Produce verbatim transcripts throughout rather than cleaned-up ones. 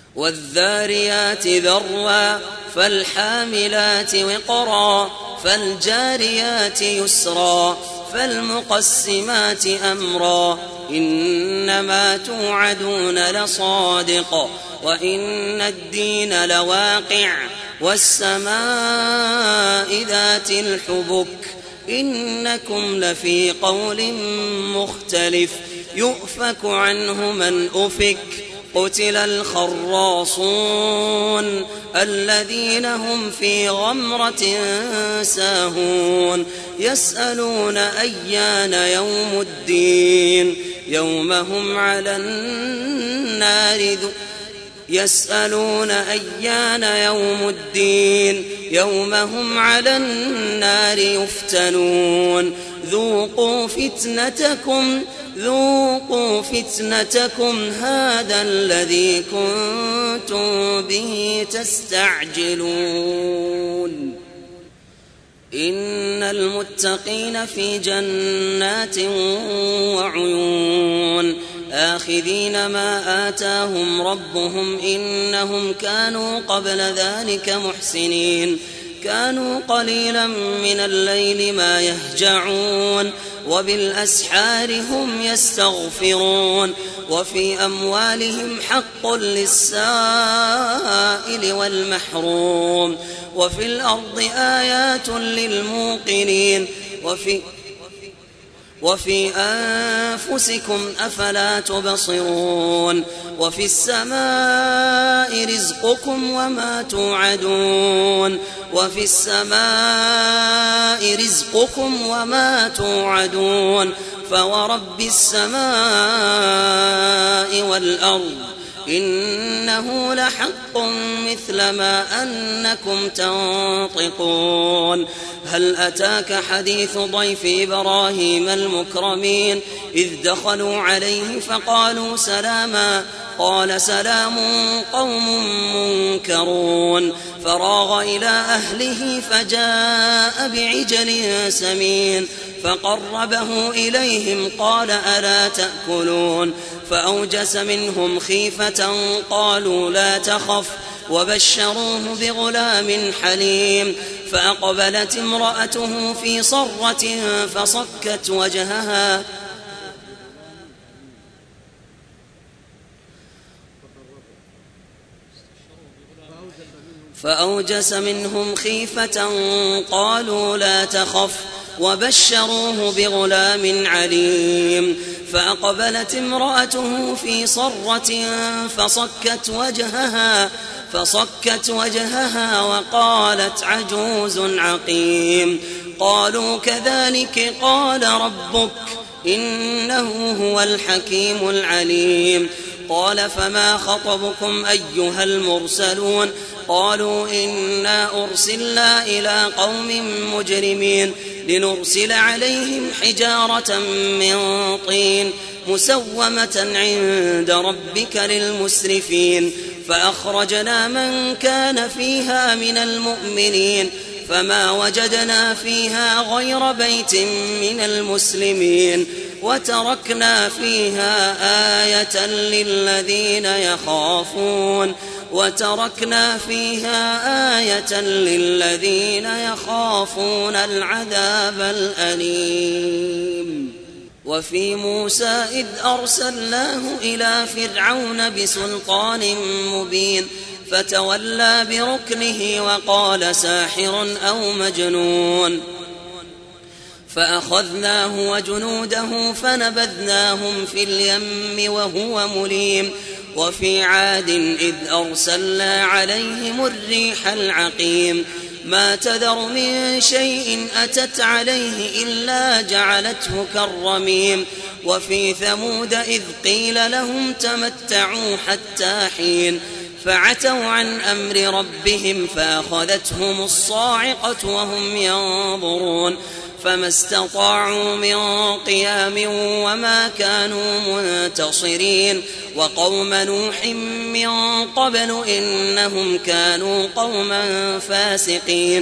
والذاريات ذروا فالحاملات وقرا فالجاريات يسرا فالمقسمات أمرا إنما توعدون لصادق وإن الدين لواقع والسماء ذات الحبك إنكم لفي قول مختلف يؤفك عنه من أفك قتل الخراصون الذين هم في غمرة ساهون يسألون أيان يوم الدين يوم هم على النار ذو يسألون أيان يوم الدين يوم هم على النار يفتنون ذوقوا فتنتكم ذوقوا فتنتكم هذا الذي كنتم به تستعجلون إن المتقين في جنات وعيون آخذين ما آتاهم ربهم إنهم كانوا قبل ذلك محسنين كانوا قليلا من الليل ما يهجعون وبالأسحار هم يستغفرون وفي أموالهم حق للسائل والمحروم وفي الأرض آيات للموقنين وفي وفي أنفسكم أفلا تبصرون وفي السماء رزقكم وما توعدون وفي السماء رزقكم وما توعدون فورب السماء والأرض إنه لحق مثل ما أنكم تنطقون هل أتاك حديث ضيف إبراهيم المكرمين إذ دخلوا عليه فقالوا سلاما قال سلام قوم منكرون فراغ إلى أهله فجاء بعجل سمين فقربه إليهم قال ألا تأكلون فأوجس منهم خيفة قالوا لا تخف وبشروه بغلام حليم فأقبلت امرأته في صرة فصكت وجهها فأوجس منهم خيفة قالوا لا تخف وبشروه بغلام عليم فأقبلت امرأته في صرة فصكت وجهها فصكت وجهها وقالت عجوز عقيم قالوا كذلك قال ربك إنه هو الحكيم العليم قال فما خطبكم أيها المرسلون قالوا إنا أرسلنا إلى قوم مجرمين لنرسل عليهم حجارة من طين مسومة عند ربك للمسرفين فأخرجنا من كان فيها من المؤمنين فما وجدنا فيها غير بيت من المسلمين وتركنا فيها آية للذين يخافون وتركنا فيها آية للذين يخافون العذاب الأليم وفي موسى إذ أرسلناه إلى فرعون بسلطان مبين فتولى بركنه وقال ساحر أو مجنون فأخذناه وجنوده فنبذناهم في اليم وهو مليم وفي عاد إذ أرسلنا عليهم الريح العقيم ما تذر من شيء أتت عليه إلا جعلته كالرميم وفي ثمود إذ قيل لهم تمتعوا حتى حين فعتوا عن أمر ربهم فأخذتهم الصاعقة وهم ينظرون فما استطاعوا من قيام وما كانوا منتصرين وقوم نوح من قبل إنهم كانوا قوما فاسقين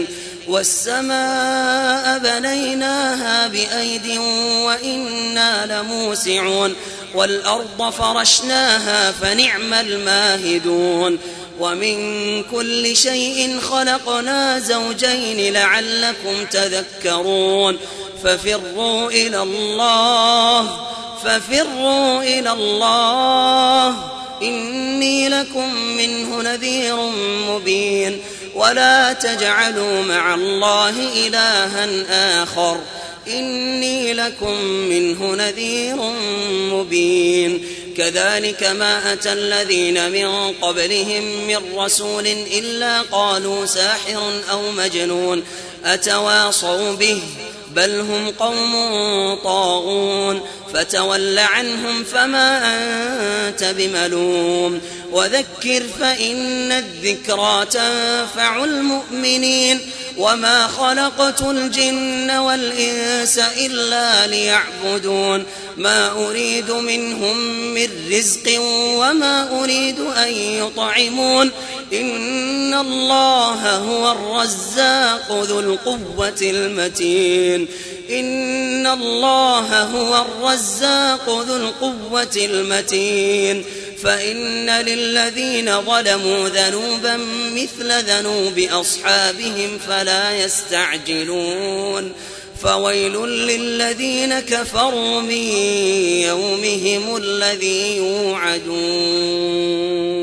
والسماء بنيناها بأيد وإنا لموسعون والأرض فرشناها فنعم الماهدون ومن كل شيء خلقنا زوجين لعلكم تذكرون ففروا إلى الله ففروا إلى الله إني لكم منه نذير مبين ولا تجعلوا مع الله إلها آخر إني لكم منه نذير مبين كذلك ما أتى الذين من قبلهم من رسول إلا قالوا ساحر أو مجنون أتواصوا به بل هم قوم طاغون فتول عنهم فما أنت بملوم وذكر فإن الذكرى تنفع المؤمنين وما خلقت الجن والإنس إلا ليعبدون ما أريد منهم من رزق وما أريد أن يطعمون إن الله هو الرزاق ذو القوة المتين إن الله هو الرزاق ذو القوة المتين فإن للذين ظلموا ذنوبا مثل ذنوب أصحابهم فلا يستعجلون فويل للذين كفروا من يومهم الذي يوعدون.